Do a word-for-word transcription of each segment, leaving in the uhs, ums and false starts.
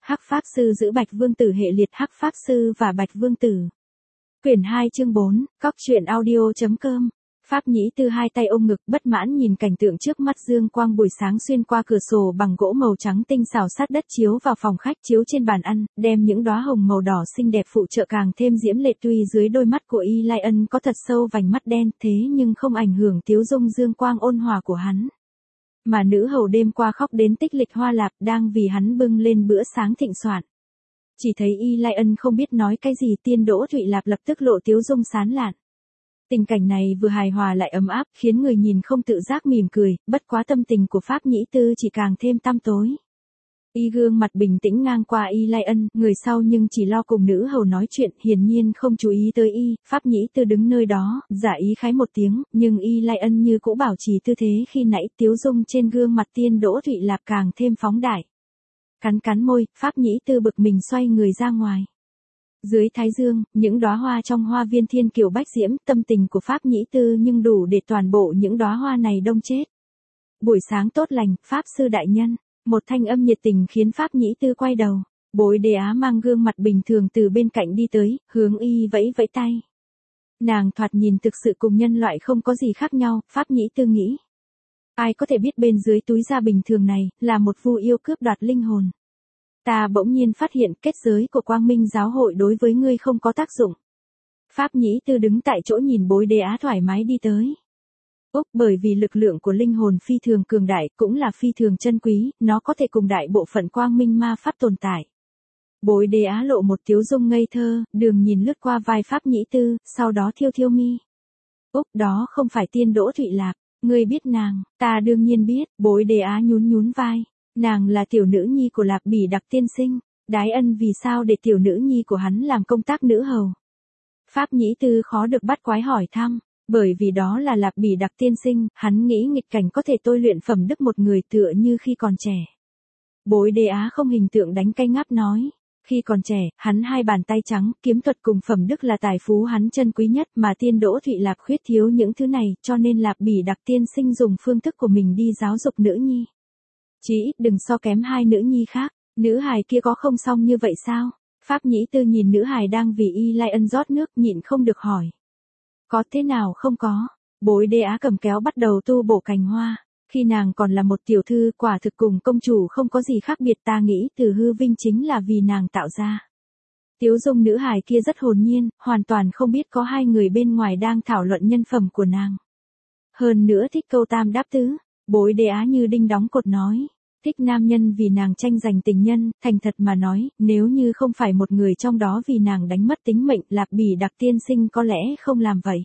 Hắc Pháp Sư giữ Bạch Vương Tử hệ liệt Hắc Pháp Sư và Bạch Vương Tử. Quyển hai chương bốn, cóc truyện audio.com. Pháp Nhĩ Tư hai tay ôm ngực bất mãn nhìn cảnh tượng trước mắt, dương quang buổi sáng xuyên qua cửa sổ bằng gỗ màu trắng tinh xảo sát đất chiếu vào phòng khách, chiếu trên bàn ăn, đem những đóa hồng màu đỏ xinh đẹp phụ trợ càng thêm diễm lệ. Tuy dưới đôi mắt của Y Lai Ân có thật sâu vành mắt đen, thế nhưng không ảnh hưởng tiếu dung dương quang ôn hòa của hắn. Mà nữ hầu đêm qua khóc đến tích lịch hoa lạp đang vì hắn bưng lên bữa sáng thịnh soạn. Chỉ thấy Y Lai Ân không biết nói cái gì, Tiên Đỗ Thụy Lạp lập tức lộ tiếu dung sán lạn. Tình cảnh này vừa hài hòa lại ấm áp, khiến người nhìn không tự giác mỉm cười, bất quá tâm tình của Pháp Nhĩ Tư chỉ càng thêm tăm tối. Y gương mặt bình tĩnh ngang qua Y Lai Ân, người sau nhưng chỉ lo cùng nữ hầu nói chuyện, hiển nhiên không chú ý tới Y. Pháp Nhĩ Tư đứng nơi đó, giả ý khái một tiếng, nhưng Y Lai Ân như cũ bảo trì tư thế khi nãy, tiếu dung trên gương mặt Tiên Đỗ Thụy Lạp càng thêm phóng đại. Cắn cắn môi, Pháp Nhĩ Tư bực mình xoay người ra ngoài. Dưới thái dương, những đóa hoa trong hoa viên thiên kiều bách diễm, tâm tình của Pháp Nhĩ Tư nhưng đủ để toàn bộ những đóa hoa này đông chết. Buổi sáng tốt lành, Pháp Sư đại nhân. Một thanh âm nhiệt tình khiến Pháp Nhĩ Tư quay đầu. Bối Đế Á mang gương mặt bình thường từ bên cạnh đi tới, hướng Y vẫy vẫy tay. Nàng thoạt nhìn thực sự cùng nhân loại không có gì khác nhau, Pháp Nhĩ Tư nghĩ. Ai có thể biết bên dưới túi da bình thường này, là một vu yêu cướp đoạt linh hồn. Ta bỗng nhiên phát hiện kết giới của Quang Minh giáo hội đối với ngươi không có tác dụng. Pháp Nhĩ Tư đứng tại chỗ nhìn Bối Đế Á thoải mái đi tới. Úc, bởi vì lực lượng của linh hồn phi thường cường đại, cũng là phi thường chân quý, nó có thể cùng đại bộ phận Quang Minh ma pháp tồn tại. Bối Đế Á lộ một tiếu dung ngây thơ, đường nhìn lướt qua vai Pháp Nhĩ Tư, sau đó thiêu thiêu mi. Úc, đó không phải Tiên Đỗ Thụy Lạp, ngươi biết nàng? Ta đương nhiên biết. Bối Đế Á nhún nhún vai. Nàng là tiểu nữ nhi của Lạp Bỉ Đặc tiên sinh. Đái Ân vì sao để tiểu nữ nhi của hắn làm công tác nữ hầu? Pháp Nhĩ Tư khó được bắt quái hỏi thăm. Bởi vì đó là Lạp Bỉ Đặc tiên sinh, hắn nghĩ nghịch cảnh có thể tôi luyện phẩm đức một người tựa như khi còn trẻ. Bối Đế Á không hình tượng đánh cay ngáp nói. Khi còn trẻ, hắn hai bàn tay trắng, kiếm thuật cùng phẩm đức là tài phú hắn chân quý nhất, mà Tiên Đỗ Thụy Lạp khuyết thiếu những thứ này, cho nên Lạp Bỉ Đặc tiên sinh dùng phương thức của mình đi giáo dục nữ nhi. Chí ít đừng so kém hai nữ nhi khác. Nữ hài kia có không xong như vậy sao? Pháp Nhĩ Tư nhìn nữ hài đang vì Y Lai Ân rót nước, nhịn không được hỏi. Có thế nào không có? Bối Đế Á cầm kéo bắt đầu tu bổ cành hoa. Khi nàng còn là một tiểu thư, quả thực cùng công chủ không có gì khác biệt, ta nghĩ từ hư vinh chính là vì nàng tạo ra. Tiếu dung nữ hài kia rất hồn nhiên, hoàn toàn không biết có hai người bên ngoài đang thảo luận nhân phẩm của nàng. Hơn nữa thích câu tam đáp tứ. Bối Đế Á như đinh đóng cột nói. Thích nam nhân vì nàng tranh giành tình nhân, thành thật mà nói, nếu như không phải một người trong đó vì nàng đánh mất tính mệnh, Lạp Bỉ Đặc tiên sinh có lẽ không làm vậy.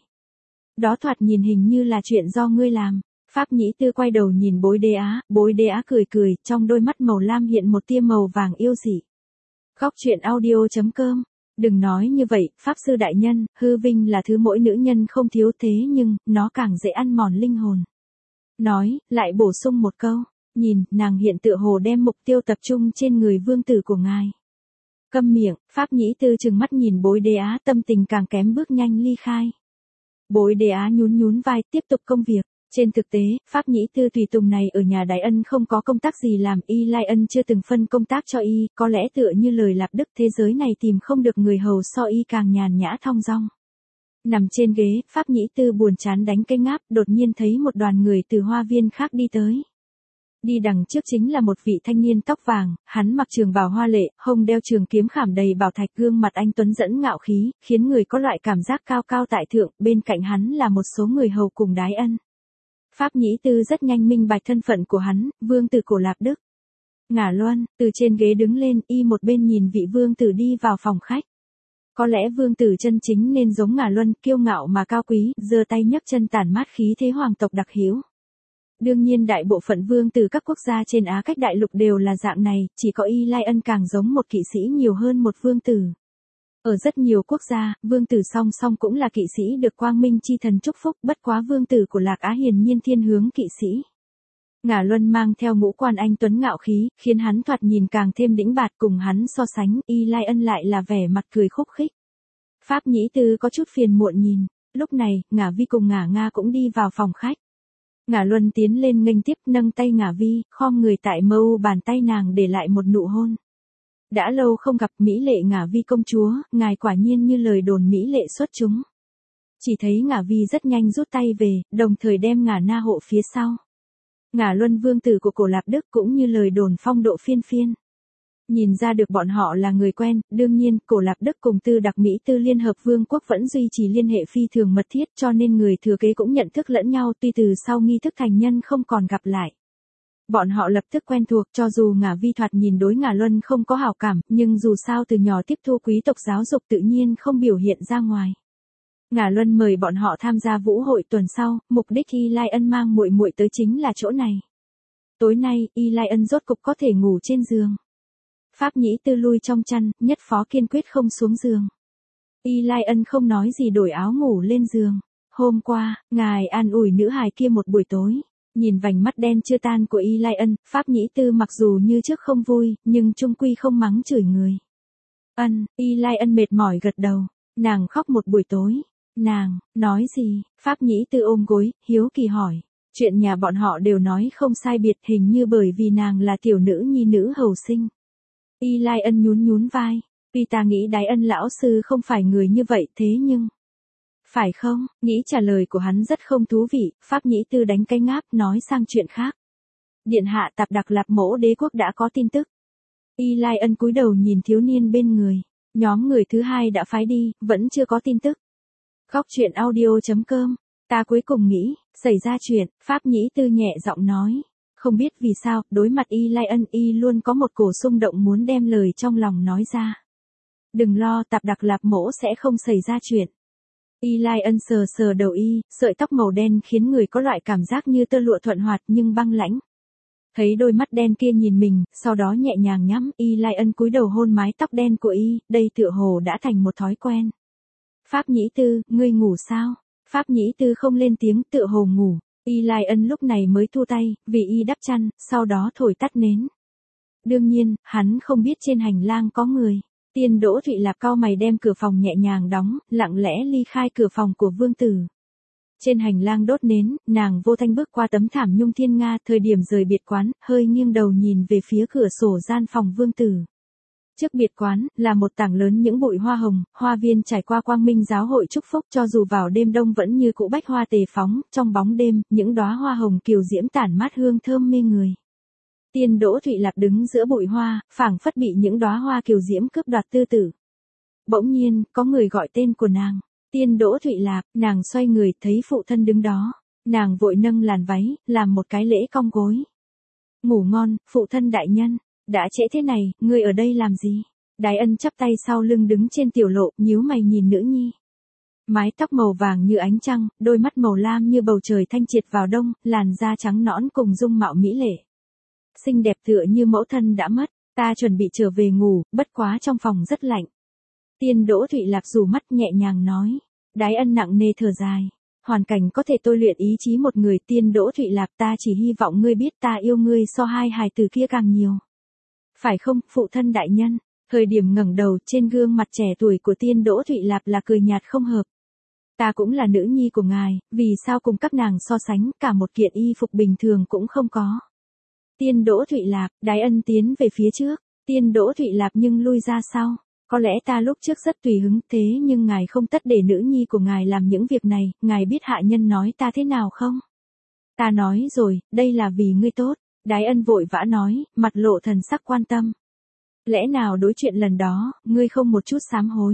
Đó thoạt nhìn hình như là chuyện do ngươi làm. Pháp Nhĩ Tư quay đầu nhìn Bối Đế Á, Bối Đế Á cười cười, trong đôi mắt màu lam hiện một tia màu vàng yêu dị. Cóc truyện audio.com. Đừng nói như vậy, Pháp Sư đại nhân, hư vinh là thứ mỗi nữ nhân không thiếu, thế nhưng, nó càng dễ ăn mòn linh hồn. Nói, lại bổ sung một câu. Nhìn, nàng hiện tựa hồ đem mục tiêu tập trung trên người vương tử của ngài. Câm miệng, Pháp Nhĩ Tư trừng mắt nhìn Bối Đế Á, tâm tình càng kém bước nhanh ly khai. Bối Đế Á nhún nhún vai, tiếp tục công việc. Trên thực tế, Pháp Nhĩ Tư tùy tùng này ở nhà Đái Ân không có công tác gì làm, Y Lai Ân chưa từng phân công tác cho Y, có lẽ tựa như lời Lạp Đức, thế giới này tìm không được người hầu so Y càng nhàn nhã thong dong. Nằm trên ghế, Pháp Nhĩ Tư buồn chán đánh cây ngáp, đột nhiên thấy một đoàn người từ hoa viên khác đi tới. Đi đằng trước chính là một vị thanh niên tóc vàng, hắn mặc trường bào hoa lệ, hông đeo trường kiếm khảm đầy bảo thạch, gương mặt anh tuấn dẫn ngạo khí, khiến người có loại cảm giác cao cao tại thượng, bên cạnh hắn là một số người hầu cùng Đái Ân. Pháp Nhĩ Tư rất nhanh minh bạch thân phận của hắn, vương tử của Lạp Đức. Ngả Loan, từ trên ghế đứng lên, Y một bên nhìn vị vương tử đi vào phòng khách. Có lẽ vương tử chân chính nên giống Ngả Luân, kiêu ngạo mà cao quý, giơ tay nhấc chân tản mát khí thế hoàng tộc đặc hữu. Đương nhiên đại bộ phận vương tử các quốc gia trên Á Cách đại lục đều là dạng này, chỉ có Y Lai Ân càng giống một kỵ sĩ nhiều hơn một vương tử. Ở rất nhiều quốc gia, vương tử song song cũng là kỵ sĩ được Quang Minh chi thần chúc phúc, bất quá vương tử của Lạc Á hiển nhiên thiên hướng kỵ sĩ. Ngả Luân mang theo ngũ quan anh tuấn ngạo khí, khiến hắn thoạt nhìn càng thêm đĩnh bạt, cùng hắn so sánh, Y Lai Ân lại là vẻ mặt cười khúc khích. Pháp Nhĩ Tư có chút phiền muộn nhìn, lúc này, Ngả Vi cùng Ngả Nga cũng đi vào phòng khách. Ngả Luân tiến lên nghênh tiếp, nâng tay Ngả Vi, khom người tại mâu bàn tay nàng để lại một nụ hôn. Đã lâu không gặp Mỹ lệ Ngả Vi công chúa, ngài quả nhiên như lời đồn Mỹ lệ xuất chúng. Chỉ thấy Ngả Vi rất nhanh rút tay về, đồng thời đem Ngả Na hộ phía sau. Ngả Luân vương tử của Cổ Lạp Đức cũng như lời đồn phong độ phiên phiên. Nhìn ra được bọn họ là người quen, đương nhiên, Cổ Lạp Đức cùng Tư Đặc Mỹ Tư Liên Hợp Vương quốc vẫn duy trì liên hệ phi thường mật thiết cho nên người thừa kế cũng nhận thức lẫn nhau tuy từ sau nghi thức thành nhân không còn gặp lại. Bọn họ lập tức quen thuộc cho dù Ngả Vi thoạt nhìn đối Ngả Luân không có hảo cảm, nhưng dù sao từ nhỏ tiếp thu quý tộc giáo dục tự nhiên không biểu hiện ra ngoài. Ngả Luân mời bọn họ tham gia vũ hội tuần sau, mục đích Y Lai Ân mang muội muội tới chính là chỗ này. Tối nay, Y Lai Ân rốt cục có thể ngủ trên giường. Pháp Nhĩ Tư lui trong chăn, nhất phó kiên quyết không xuống giường. Y Lai Ân không nói gì đổi áo ngủ lên giường. Hôm qua, ngài an ủi nữ hài kia một buổi tối. Nhìn vành mắt đen chưa tan của Y Lai Ân, Pháp Nhĩ Tư mặc dù như trước không vui, nhưng chung quy không mắng chửi người. Ân, Y Lai Ân mệt mỏi gật đầu. Nàng khóc một buổi tối. Nàng, nói gì? Pháp Nhĩ Tư ôm gối, hiếu kỳ hỏi. Chuyện nhà bọn họ đều nói không sai biệt hình như bởi vì nàng là tiểu nữ nhi nữ hầu sinh. Y Lai Ân nhún nhún vai. Vì ta nghĩ Đái Ân lão sư không phải người như vậy thế nhưng... Phải không? Nghĩ trả lời của hắn rất không thú vị, Pháp Nhĩ Tư đánh cái ngáp nói sang chuyện khác. Điện hạ Tạp Đặc Lạp Mỗ đế quốc đã có tin tức. Y Lai Ân cúi đầu nhìn thiếu niên bên người. Nhóm người thứ hai đã phái đi, vẫn chưa có tin tức. Góc truyện audio chấm com. Ta cuối cùng nghĩ, xảy ra chuyện, Pháp Nhĩ Tư nhẹ giọng nói. Không biết vì sao, đối mặt Y Lai Ân y luôn có một cổ xung động muốn đem lời trong lòng nói ra. Đừng lo, Tạp Đặc Lạp Mỗ sẽ không xảy ra chuyện. Y Lai Ân sờ sờ đầu y, sợi tóc màu đen khiến người có loại cảm giác như tơ lụa thuận hoạt nhưng băng lãnh. Thấy đôi mắt đen kia nhìn mình, sau đó nhẹ nhàng nhắm, Y Lai Ân cúi đầu hôn mái tóc đen của y, đây tựa hồ đã thành một thói quen. Pháp Nhĩ Tư, ngươi ngủ sao? Pháp Nhĩ Tư không lên tiếng, tựa hồ ngủ. Y Lai Ân lúc này mới thu tay, vì y đắp chăn, sau đó thổi tắt nến. Đương nhiên, hắn không biết trên hành lang có người. Tiên Đỗ Thụy Lạp cau mày đem cửa phòng nhẹ nhàng đóng, lặng lẽ ly khai cửa phòng của vương tử. Trên hành lang đốt nến, nàng vô thanh bước qua tấm thảm nhung thiên nga, thời điểm rời biệt quán, hơi nghiêng đầu nhìn về phía cửa sổ gian phòng vương tử. Trước biệt quán, là một tảng lớn những bụi hoa hồng, hoa viên trải qua quang minh giáo hội chúc phúc cho dù vào đêm đông vẫn như cũ bách hoa tề phóng, trong bóng đêm, những đóa hoa hồng kiều diễm tản mát hương thơm mê người. Tiên Đỗ Thụy Lạp đứng giữa bụi hoa, phảng phất bị những đóa hoa kiều diễm cướp đoạt tư tử. Bỗng nhiên, có người gọi tên của nàng. Tiên Đỗ Thụy Lạp, nàng xoay người, thấy phụ thân đứng đó. Nàng vội nâng làn váy, làm một cái lễ cong gối. Ngủ ngon, phụ thân đại nhân. Đã trễ thế này, ngươi ở đây làm gì? Đái Ân chắp tay sau lưng đứng trên tiểu lộ, nhíu mày nhìn nữ nhi. Mái tóc màu vàng như ánh trăng, đôi mắt màu lam như bầu trời thanh triệt vào đông, làn da trắng nõn cùng dung mạo mỹ lệ. Xinh đẹp tựa như mẫu thân đã mất, ta chuẩn bị trở về ngủ, bất quá trong phòng rất lạnh. Tiên Đỗ Thụy Lạp rủ mắt nhẹ nhàng nói. Đái Ân nặng nề thở dài. Hoàn cảnh có thể tôi luyện ý chí một người. Tiên Đỗ Thụy Lạp, ta chỉ hy vọng ngươi biết ta yêu ngươi so hai hài từ kia càng nhiều. Phải không, phụ thân đại nhân? Thời điểm ngẩng đầu, trên gương mặt trẻ tuổi của Tiên Đỗ Thụy Lạp là cười nhạt không hợp. Ta cũng là nữ nhi của ngài, vì sao cùng các nàng so sánh, cả một kiện y phục bình thường cũng không có. Tiên Đỗ Thụy Lạp, Đái Ân tiến về phía trước. Tiên Đỗ Thụy Lạp nhưng lui ra sau. Có lẽ ta lúc trước rất tùy hứng, thế nhưng ngài không tất để nữ nhi của ngài làm những việc này, ngài biết hạ nhân nói ta thế nào không? Ta nói rồi, đây là vì ngươi tốt. Đái Ân vội vã nói, mặt lộ thần sắc quan tâm. Lẽ nào đối chuyện lần đó, ngươi không một chút sám hối?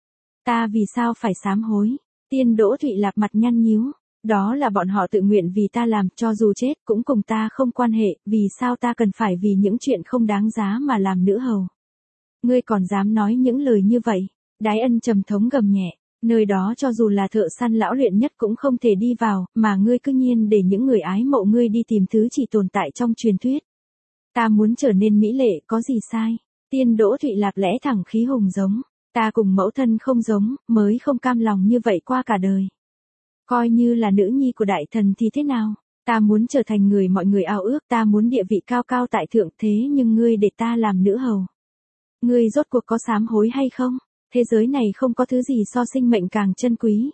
Ta vì sao phải sám hối? Tiên Đỗ Thụy Lạp mặt nhăn nhíu. Đó là bọn họ tự nguyện vì ta làm, cho dù chết cũng cùng ta không quan hệ, vì sao ta cần phải vì những chuyện không đáng giá mà làm nữ hầu? Ngươi còn dám nói những lời như vậy? Đái Ân trầm thống gầm nhẹ, nơi đó cho dù là thợ săn lão luyện nhất cũng không thể đi vào, mà ngươi cứ nhiên để những người ái mộ ngươi đi tìm thứ chỉ tồn tại trong truyền thuyết. Ta muốn trở nên mỹ lệ, có gì sai? Tiên Đỗ Thụy Lạp lẽ thẳng khí hùng giống, ta cùng mẫu thân không giống, mới không cam lòng như vậy qua cả đời. Coi như là nữ nhi của đại thần thì thế nào? Ta muốn trở thành người mọi người ao ước, ta muốn địa vị cao cao tại thượng, thế nhưng ngươi để ta làm nữ hầu. Ngươi rốt cuộc có sám hối hay không? Thế giới này không có thứ gì so sinh mệnh càng chân quý.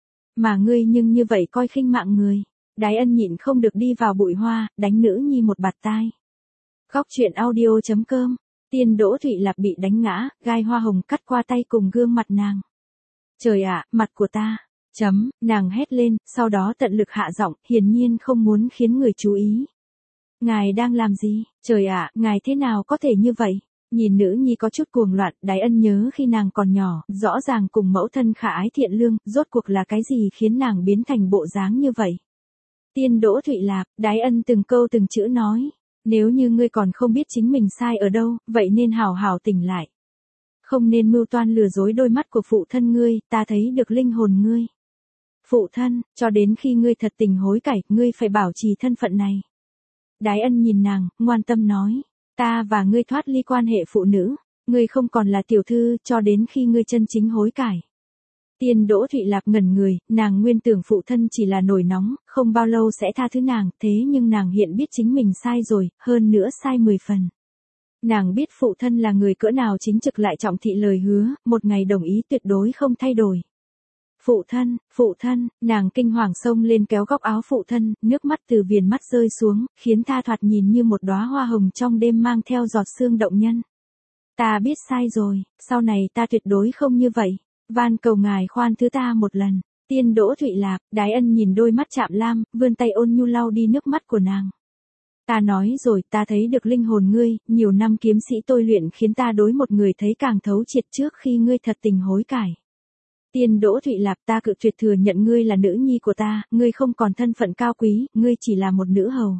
Mà ngươi nhưng như vậy coi khinh mạng người. Đái Ân nhịn không được đi vào bụi hoa, đánh nữ nhi một bạt tai. Góc truyện audio chấm com Tiên Đỗ Thụy Lạp bị đánh ngã, gai hoa hồng cắt qua tay cùng gương mặt nàng. Trời ạ, mặt của ta. Chấm, nàng hét lên, sau đó tận lực hạ giọng, hiển nhiên không muốn khiến người chú ý. Ngài đang làm gì? Trời ạ, ngài thế nào có thể như vậy? Nhìn nữ nhi có chút cuồng loạn, Đái Ân nhớ khi nàng còn nhỏ, rõ ràng cùng mẫu thân khả ái thiện lương, rốt cuộc là cái gì khiến nàng biến thành bộ dáng như vậy? Tiên Đỗ Thụy Lạp, Đái Ân từng câu từng chữ nói, nếu như ngươi còn không biết chính mình sai ở đâu, vậy nên hào hào tỉnh lại. Không nên mưu toan lừa dối đôi mắt của phụ thân ngươi, ta thấy được linh hồn ngươi. Phụ thân, cho đến khi ngươi thật tình hối cải, ngươi phải bảo trì thân phận này. Đái Ân nhìn nàng, ngoan tâm nói, ta và ngươi thoát ly quan hệ phụ nữ, ngươi không còn là tiểu thư, cho đến khi ngươi chân chính hối cải. Tiên Đỗ Thụy Lạp ngẩn người, nàng nguyên tưởng phụ thân chỉ là nổi nóng, không bao lâu sẽ tha thứ nàng, thế nhưng nàng hiện biết chính mình sai rồi, hơn nữa sai mười phần. Nàng biết phụ thân là người cỡ nào chính trực lại trọng thị lời hứa, một ngày đồng ý tuyệt đối không thay đổi. Phụ thân, phụ thân, nàng kinh hoàng xông lên kéo góc áo phụ thân, nước mắt từ viền mắt rơi xuống, khiến tha thoạt nhìn như một đóa hoa hồng trong đêm mang theo giọt sương động nhân. Ta biết sai rồi, sau này ta tuyệt đối không như vậy, van cầu ngài khoan thứ ta một lần. Tiên Đỗ Thụy Lạp, Đái Ân nhìn đôi mắt chạm lam, vươn tay ôn nhu lau đi nước mắt của nàng. Ta nói rồi, ta thấy được linh hồn ngươi, nhiều năm kiếm sĩ tôi luyện khiến ta đối một người thấy càng thấu triệt trước khi ngươi thật tình hối cải. Tiên Đỗ Thụy Lạp, ta cự tuyệt thừa nhận ngươi là nữ nhi của ta, ngươi không còn thân phận cao quý, ngươi chỉ là một nữ hầu.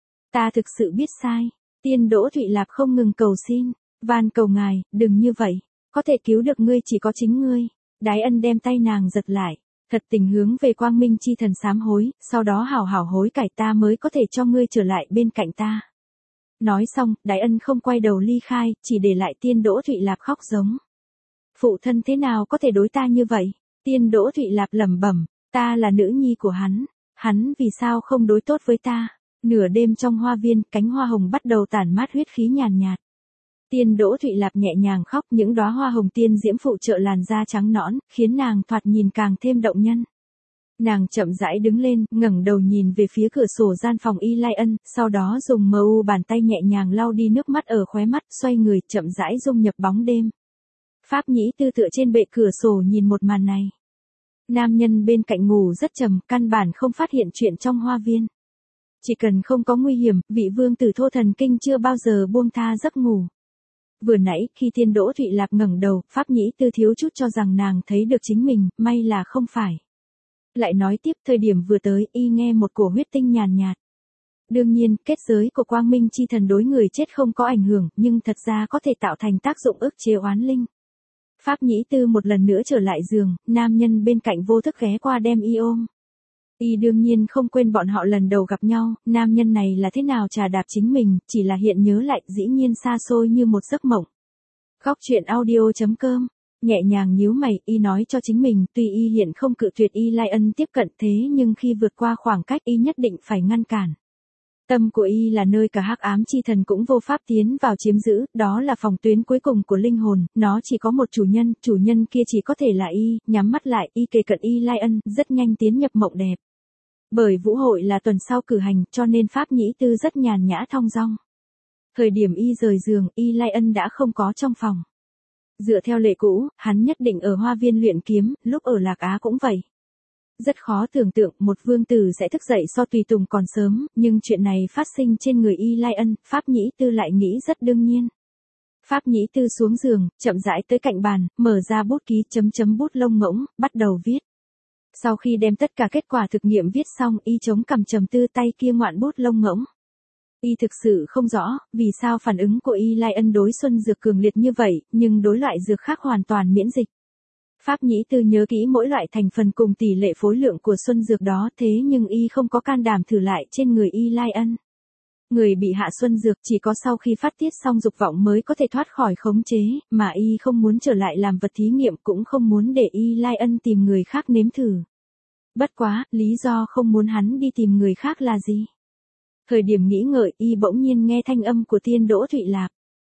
Ta thực sự biết sai. Tiên Đỗ Thụy Lạp không ngừng cầu xin, van cầu ngài, đừng như vậy, có thể cứu được ngươi chỉ có chính ngươi. Đái Ân đem tay nàng giật lại, thật tình hướng về Quang Minh chi thần sám hối, sau đó hảo hảo hối cải ta mới có thể cho ngươi trở lại bên cạnh ta. Nói xong, Đái Ân không quay đầu ly khai, chỉ để lại Tiên Đỗ Thụy Lạp khóc giống. Phụ thân thế nào có thể đối ta như vậy? Tiên Đỗ Thụy Lạp lẩm bẩm, ta là nữ nhi của hắn, hắn vì sao không đối tốt với ta? Nửa đêm trong hoa viên, cánh hoa hồng bắt đầu tản mát huyết khí nhàn nhạt. Tiên Đỗ Thụy Lạp nhẹ nhàng khóc, những đóa hoa hồng tiên diễm phụ trợ làn da trắng nõn, khiến nàng thoạt nhìn càng thêm động nhân. Nàng chậm rãi đứng lên, ngẩng đầu nhìn về phía cửa sổ gian phòng Y Lai Ân, sau đó dùng mờ u bàn tay nhẹ nhàng lau đi nước mắt ở khóe mắt, xoay người, chậm rãi dung nhập bóng đêm. Pháp Nhĩ Tư tựa trên bệ cửa sổ nhìn một màn này. Nam nhân bên cạnh ngủ rất trầm, căn bản không phát hiện chuyện trong hoa viên. Chỉ cần không có nguy hiểm, vị vương tử thô thần kinh chưa bao giờ buông tha giấc ngủ. Vừa nãy, khi Tiên Đỗ Thụy Lạp ngẩng đầu, Pháp Nhĩ Tư thiếu chút cho rằng nàng thấy được chính mình, may là không phải. Lại nói tiếp, thời điểm vừa tới, y nghe một cổ huyết tinh nhàn nhạt. Đương nhiên, kết giới của Quang Minh chi thần đối người chết không có ảnh hưởng, nhưng thật ra có thể tạo thành tác dụng ức chế oán linh. Pháp Nhĩ Tư một lần nữa trở lại giường, nam nhân bên cạnh vô thức ghé qua đem y ôm. Y đương nhiên không quên bọn họ lần đầu gặp nhau, nam nhân này là thế nào trà đạp chính mình, chỉ là hiện nhớ lại dĩ nhiên xa xôi như một giấc mộng. Góc truyện audio chấm com, nhẹ nhàng nhíu mày, y nói cho chính mình, tuy y hiện không cự tuyệt Y Lai Ân tiếp cận thế nhưng khi vượt qua khoảng cách y nhất định phải ngăn cản. Tâm của y là nơi cả hắc ám chi thần cũng vô pháp tiến vào chiếm giữ, đó là phòng tuyến cuối cùng của linh hồn, nó chỉ có một chủ nhân, chủ nhân kia chỉ có thể là y, nhắm mắt lại, y kề cận Y Lai Ân, rất nhanh tiến nhập mộng đẹp. Bởi vũ hội là tuần sau cử hành, cho nên Pháp Nhĩ Tư rất nhàn nhã thong dong. Thời điểm y rời giường, Y Lai Ân đã không có trong phòng. Dựa theo lệ cũ, hắn nhất định ở hoa viên luyện kiếm, lúc ở Lạc Á cũng vậy. Rất khó tưởng tượng một vương tử sẽ thức dậy so tùy tùng còn sớm, nhưng chuyện này phát sinh trên người Y Lai Ân, Pháp Nhĩ Tư lại nghĩ rất đương nhiên. Pháp Nhĩ Tư xuống giường, chậm rãi tới cạnh bàn, mở ra bút ký chấm chấm bút lông ngỗng, bắt đầu viết. Sau khi đem tất cả kết quả thực nghiệm viết xong, y chống cằm trầm tư tay kia ngoạn bút lông ngỗng. Y thực sự không rõ, vì sao phản ứng của Y Lai Ân đối xuân dược cường liệt như vậy, nhưng đối loại dược khác hoàn toàn miễn dịch. Pháp Nhĩ Tư nhớ kỹ mỗi loại thành phần cùng tỷ lệ phối lượng của xuân dược đó, thế nhưng y không có can đảm thử lại trên người Y Lai Ân. Người bị hạ xuân dược chỉ có sau khi phát tiết xong dục vọng mới có thể thoát khỏi khống chế, mà y không muốn trở lại làm vật thí nghiệm, cũng không muốn để Y Lai Ân tìm người khác nếm thử. Bất quá, lý do không muốn hắn đi tìm người khác là gì? Thời điểm nghĩ ngợi, y bỗng nhiên nghe thanh âm của Tiên Đỗ Thụy Lạp.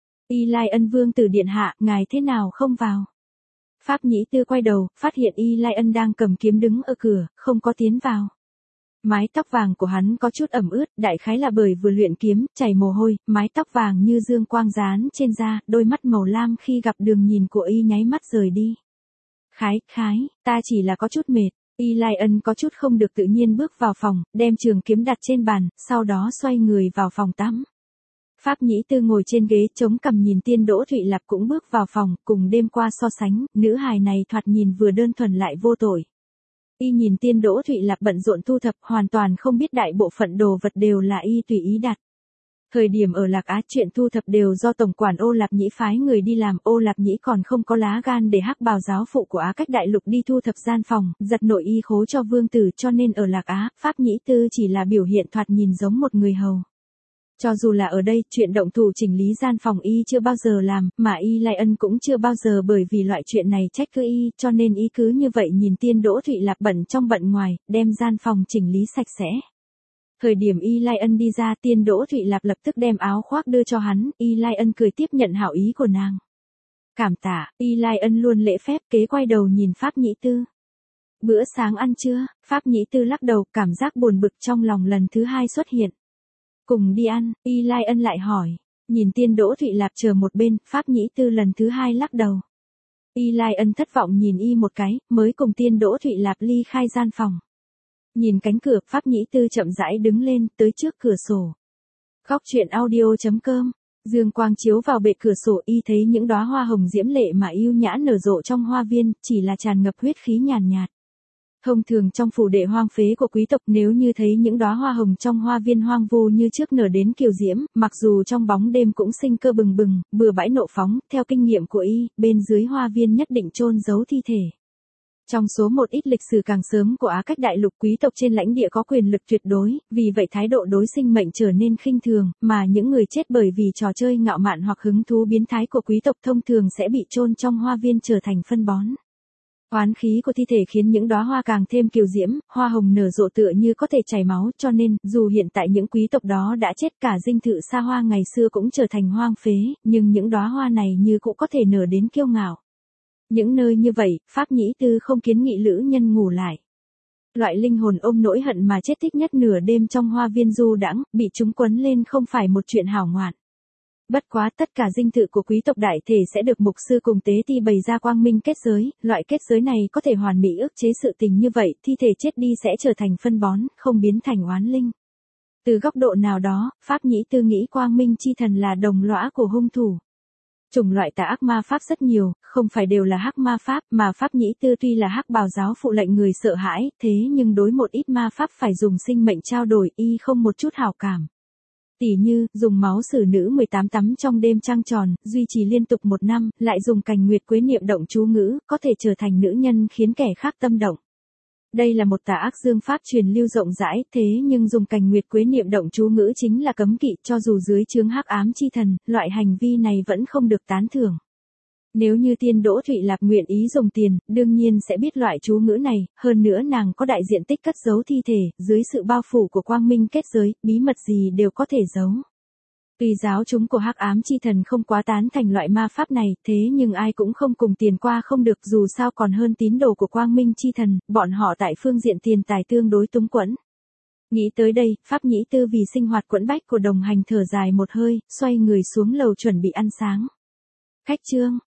Y Lai Ân vương tử điện hạ, ngài thế nào không vào? Pháp Nhĩ Tư quay đầu, phát hiện Y Lai Ân đang cầm kiếm đứng ở cửa, không có tiến vào. Mái tóc vàng của hắn có chút ẩm ướt, đại khái là bởi vừa luyện kiếm, chảy mồ hôi, mái tóc vàng như dương quang dán trên da, đôi mắt màu lam khi gặp đường nhìn của y nháy mắt rời đi. Khái, khái, ta chỉ là có chút mệt. Y Lai Ân có chút không được tự nhiên bước vào phòng, đem trường kiếm đặt trên bàn, sau đó xoay người vào phòng tắm. Pháp Nhĩ Tư ngồi trên ghế chống cằm nhìn Tiên Đỗ Thụy Lạp cũng bước vào phòng, cùng đêm qua so sánh, nữ hài này thoạt nhìn vừa đơn thuần lại vô tội. Y nhìn Tiên Đỗ Thụy Lạp bận rộn thu thập, hoàn toàn không biết đại bộ phận đồ vật đều là y tùy ý đặt. Thời điểm ở Lạc Á chuyện thu thập đều do tổng quản Ô Lạp Nhĩ phái người đi làm, Ô Lạp Nhĩ còn không có lá gan để Hắc Bào giáo phụ của Á Cách đại lục đi thu thập gian phòng, giật nội y khố cho vương tử, cho nên ở Lạc Á, Pháp Nhĩ Tư chỉ là biểu hiện thoạt nhìn giống một người hầu. Cho dù là ở đây, chuyện động thủ chỉnh lý gian phòng y chưa bao giờ làm, mà Y Lai Ân cũng chưa bao giờ bởi vì loại chuyện này trách cứ y, cho nên y cứ như vậy nhìn Tiên Đỗ Thụy Lạp bận trong bận ngoài, đem gian phòng chỉnh lý sạch sẽ. Thời điểm Y Lai Ân đi ra, Tiên Đỗ Thụy Lạp lập tức đem áo khoác đưa cho hắn, Y Lai Ân cười tiếp nhận hảo ý của nàng. Cảm tạ, Y Lai Ân luôn lễ phép, kế quay đầu nhìn Pháp Nhĩ Tư. Bữa sáng ăn chưa? Pháp Nhĩ Tư lắc đầu, cảm giác buồn bực trong lòng lần thứ hai xuất hiện. Cùng đi ăn, Y Lai Ân lại hỏi. Nhìn Tiên Đỗ Thụy Lạp chờ một bên, Pháp Nhĩ Tư lần thứ hai lắc đầu. Y Lai Ân thất vọng nhìn y một cái, mới cùng Tiên Đỗ Thụy Lạp ly khai gian phòng. Nhìn cánh cửa, Pháp Nhĩ Tư chậm rãi đứng lên, tới trước cửa sổ. Góc truyện audio chấm com. Dương quang chiếu vào bệ cửa sổ, y thấy những đóa hoa hồng diễm lệ mà yêu nhã nở rộ trong hoa viên, chỉ là tràn ngập huyết khí nhàn nhạt. Thông thường trong phủ đệ hoang phế của quý tộc, nếu như thấy những đóa hoa hồng trong hoa viên hoang vu như trước nở đến kiều diễm, mặc dù trong bóng đêm cũng sinh cơ bừng bừng, bừa bãi nộ phóng, theo kinh nghiệm của y, bên dưới hoa viên nhất định chôn giấu thi thể. Trong số một ít lịch sử càng sớm của Á Cách đại lục, quý tộc trên lãnh địa có quyền lực tuyệt đối, vì vậy thái độ đối sinh mệnh trở nên khinh thường, mà những người chết bởi vì trò chơi ngạo mạn hoặc hứng thú biến thái của quý tộc thông thường sẽ bị chôn trong hoa viên trở thành phân bón. Oán khí của thi thể khiến những đóa hoa càng thêm kiều diễm, hoa hồng nở rộ tựa như có thể chảy máu, cho nên, dù hiện tại những quý tộc đó đã chết, cả dinh thự xa hoa ngày xưa cũng trở thành hoang phế, nhưng những đóa hoa này như cũng có thể nở đến kiêu ngạo. Những nơi như vậy, Pháp Nhĩ Tư không kiến nghị lữ nhân ngủ lại. Loại linh hồn ôm nỗi hận mà chết thích nhất nửa đêm trong hoa viên du đãng, bị chúng quấn lên không phải một chuyện hảo ngoạn. Bất quá tất cả dinh thự của quý tộc đại thể sẽ được mục sư cùng tế ti bày ra quang minh kết giới, loại kết giới này có thể hoàn mỹ ức chế sự tình như vậy, thi thể chết đi sẽ trở thành phân bón, không biến thành oán linh. Từ góc độ nào đó, Pháp Nhĩ Tư nghĩ quang minh chi thần là đồng lõa của hung thủ. Chủng loại tà ác ma pháp rất nhiều, không phải đều là hắc ma pháp, mà Pháp Nhĩ Tư tuy là hắc bào giáo phụ lệnh người sợ hãi, thế nhưng đối một ít ma pháp phải dùng sinh mệnh trao đổi, y không một chút hảo cảm. Tỉ như, dùng máu xử nữ mười tám tắm trong đêm trăng tròn, duy trì liên tục một năm, lại dùng cành nguyệt quế niệm động chú ngữ, có thể trở thành nữ nhân khiến kẻ khác tâm động. Đây là một tà ác dương pháp truyền lưu rộng rãi, thế nhưng dùng cành nguyệt quế niệm động chú ngữ chính là cấm kỵ, cho dù dưới chướng hắc ám chi thần, loại hành vi này vẫn không được tán thưởng. Nếu như Tiên Đỗ Thụy Lạp nguyện ý dùng tiền, đương nhiên sẽ biết loại chú ngữ này, hơn nữa nàng có đại diện tích cất giấu thi thể, dưới sự bao phủ của quang minh kết giới, bí mật gì đều có thể giấu. Tuy giáo chúng của hắc ám chi thần không quá tán thành loại ma pháp này, thế nhưng ai cũng không cùng tiền qua không được, dù sao còn hơn tín đồ của quang minh chi thần, bọn họ tại phương diện tiền tài tương đối túng quẫn. Nghĩ tới đây, Pháp Nhĩ Tư vì sinh hoạt quẫn bách của đồng hành thở dài một hơi, xoay người xuống lầu chuẩn bị ăn sáng. Khách trương,